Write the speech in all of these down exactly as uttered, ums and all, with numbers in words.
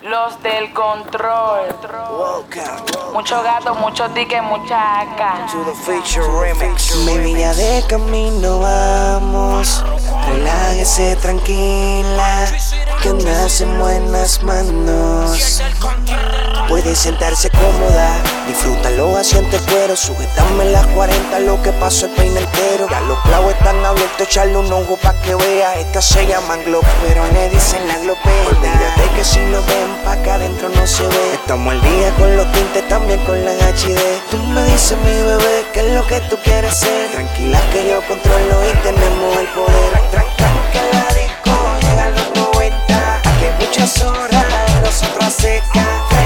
Los del control. Mucho gato, mucho ticket, mucha acá. Baby, ya de camino vamos. Relájese tranquila, que andas en buenas manos. Puede sentarse cómoda, disfrútalo, asiente cuero. Sujetame las cuarenta, lo que pasó el peine entero. Ya los clavos están abiertos, echarle un ojo pa' que vea. Estas se llaman glow, pero le dicen la glopeta. Olvídate que si nos ven pa' acá adentro no se ve. Estamos al día con los tintes, también con la H D. Tú me dices, mi bebé, qué es lo que tú quieres hacer. Tranquila que yo controlo y tenemos el poder. Tranca la disco, llegan los noventa. Aquí hay muchas horas, nosotros a seca.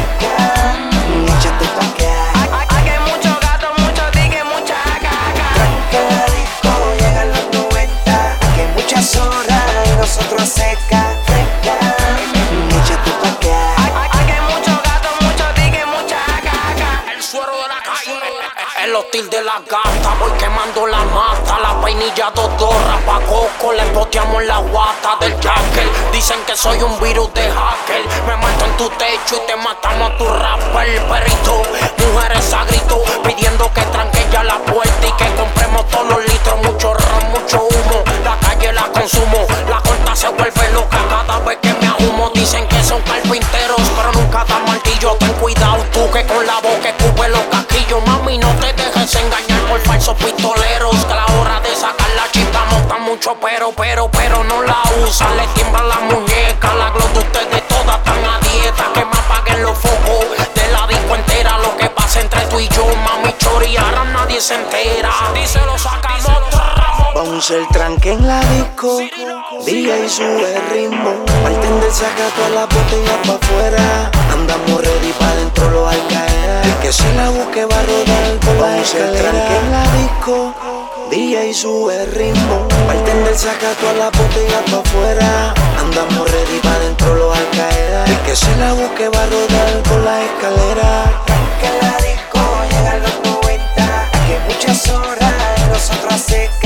Échate pa' acá. Aquí hay mucho gato, mucho ticket, mucha caca. Tranca la disco, llegan los noventa. Aquí hay muchas horas, nosotros a seca. Échate pa' acá. Aquí hay mucho gato, mucho ticket, mucha caca. El suero de la calle, el hostil de la gata. Voy quemando la mata, la vainilla dodorra. Pa' coco le boteamos la guata del jacker. Dicen que soy un virus de hacker. Me mato en tu techo y te matamos a tu rapper. Perito, mujeres a grito, pidiendo que tranque ya la puerta y que compremos todos los litros. Mucho ron, mucho humo, la calle la consumo. La corta se vuelve loca cada vez que me ahumo. Dicen que son carpinteros, pero nunca dan martillo. Ten cuidado tú que con la boca escupe los casquillos. Mami, no te dejes engañar por falsos pistoleros. Que a la hora de sacar la chispa montan mucho pero, pero, pero no la usan. Le tiemblan la muñeca, la glow de ustedes todas están a dieta. Que me apaguen los focos de la disco entera. Lo que pasa entre tú y yo, mami, chori, ahora nadie se entera. Díselo, sacamos. Vamos el tranque en la disco, D J sube el ritmo. Bartender saca todas las botellas pa' afuera. Andamos ready pa' dentro, lo al caer. El que se la busque va a rodar por la escalera. El tranque en la disco, D J sube el ritmo. Bartender saca todas las botellas pa' afuera. Andamos ready pa' dentro, lo al caer. El que se la busque va a rodar por la escalera. Tranque en la disco, llegan los noventa. Aquí hay muchas horas, nosotros a seca.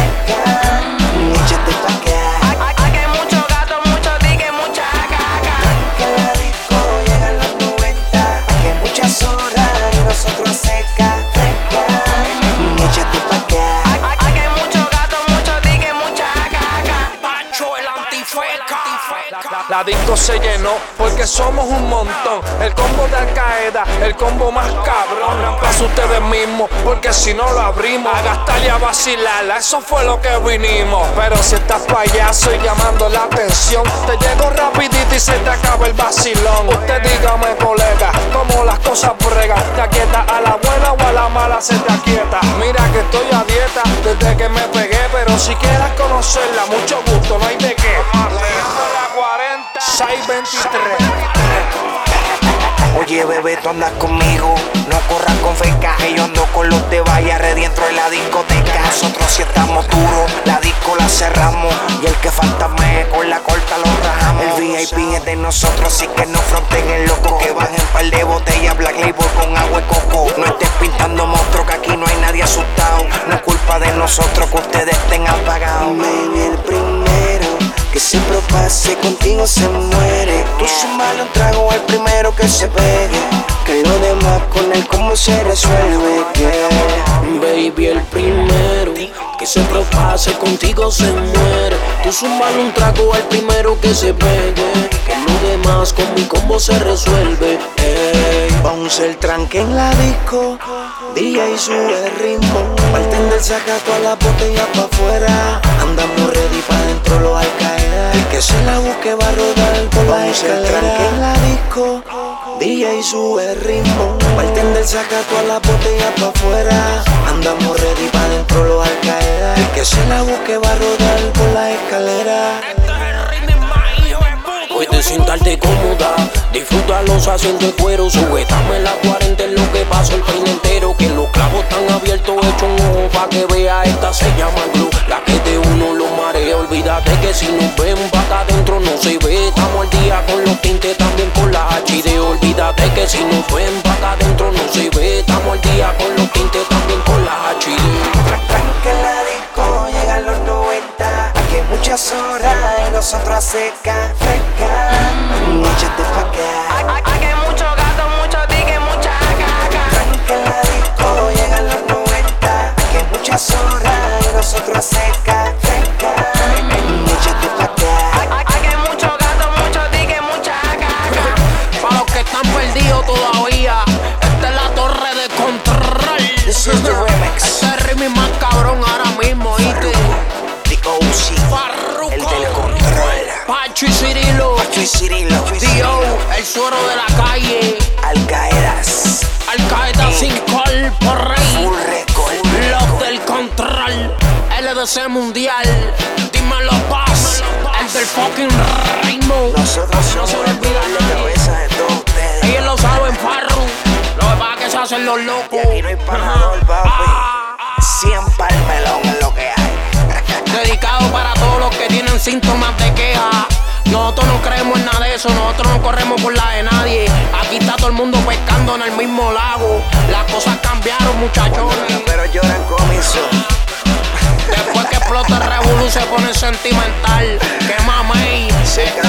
Échate pa' acá. Aquí hay mucho gato, mucho ticket, mucha caca. Tranca la disco, llegan los noventa. Aquí hay muchas horas, nosotros a seca. Échate pa' acá. Aquí hay mucho gato, mucho ticket, mucha caca. Pancho el antifeca. La disco se llenó porque somos un montón. El combo de Al Qaeda, el combo más cabrón. Reemplaza ustedes mismos porque si no lo abrimos. A gastar y a vacilarla, eso fue lo que vinimos. Pero si estás payaso y llamando la atención, te llego rapidito y se te acaba el vacilón. Usted dígame, colega, cómo las cosas bregan. ¿Te aquietas a la buena o a la mala se te aquieta? Mira que estoy a dieta desde que me pegué, pero si quieres conocerla, mucho gusto, no hay de qué. seis veintitrés. Oye bebé, tú andas conmigo, no corras con feca. Yo ando con los de vaya re dentro de la discoteca. Nosotros sí estamos duros, la disco la cerramos. Y el que falta me con la corta lo rajamos. El V I P es de nosotros, así que no fronten el loco. Que bajen par de botellas Black Label con agua y coco. No estés pintando monstruos, que aquí no hay nadie asustado. No es culpa de nosotros que ustedes estén apagados. Baby, el primero que siempre pase contigo se muere. Tú sumale un trago al primero que se pegue. Que lo demás con él cómo se resuelve. Yeah. Baby, el primero que siempre pase contigo se muere. Tú sumale un trago al primero que se pegue. Que lo demás con mi combo se resuelve. Ey. Vamos el tranque en la disco, D J sube el ritmo. Bartender saca todas las botellas pa' afuera. Andamos ready pa' dentro, lo al caer. El que se la busque va a rodar por la escalera. El tranque en la disco, D J sube el ritmo. Bartender saca todas las botellas pa' afuera. Andamos ready pa' dentro, lo al caer. El que se la busque va a rodar por la escalera. Puedes sentarte cómoda, disfruta los asientos de cuero. Sujetame la cuarenta en lo que paso el peine entero. Que los clavos están abiertos, hecho un ojo pa' que vea. Esta se llama glue, la que de uno lo marea. Olvídate que si nos ven pa' acá adentro no se ve. Estamos al día con los tintes, también con la H D. Olvídate que si nos ven pa' acá adentro no se ve. Estamos al día con los tintes, también con la H D. Tranca la disco, llegan los noventa. Aquí hay muchas horas y nosotros a seca. Échate pa' acá. mi más cabrón ahora mismo, ¿oíste? The O G, Farruko, el del control. Pacho y Cirilo, Pacho y Cirilo, Dio, el suero de la calle, Alcaedas, Al Qaeda sin colpo, rey, Full Record, los del control, L D C mundial, dímelo paz, el del fucking ritmo. Nosotros No somos se el olvida dolor de nadie. cabeza de todos ustedes. Ellos lo saben, Farru. Lo que pasa es que se hacen los locos. Y aquí no hay panador, papi. Cien pa'l melón es lo que hay. Dedicado para todos los que tienen síntomas de queja. Nosotros no creemos en nada de eso, nosotros no corremos por la de nadie. Aquí está todo el mundo pescando en el mismo lago. Las cosas cambiaron, muchachones. Pero lloran comiso. Después que explota el revolú se pone sentimental. Que mamey, Cerca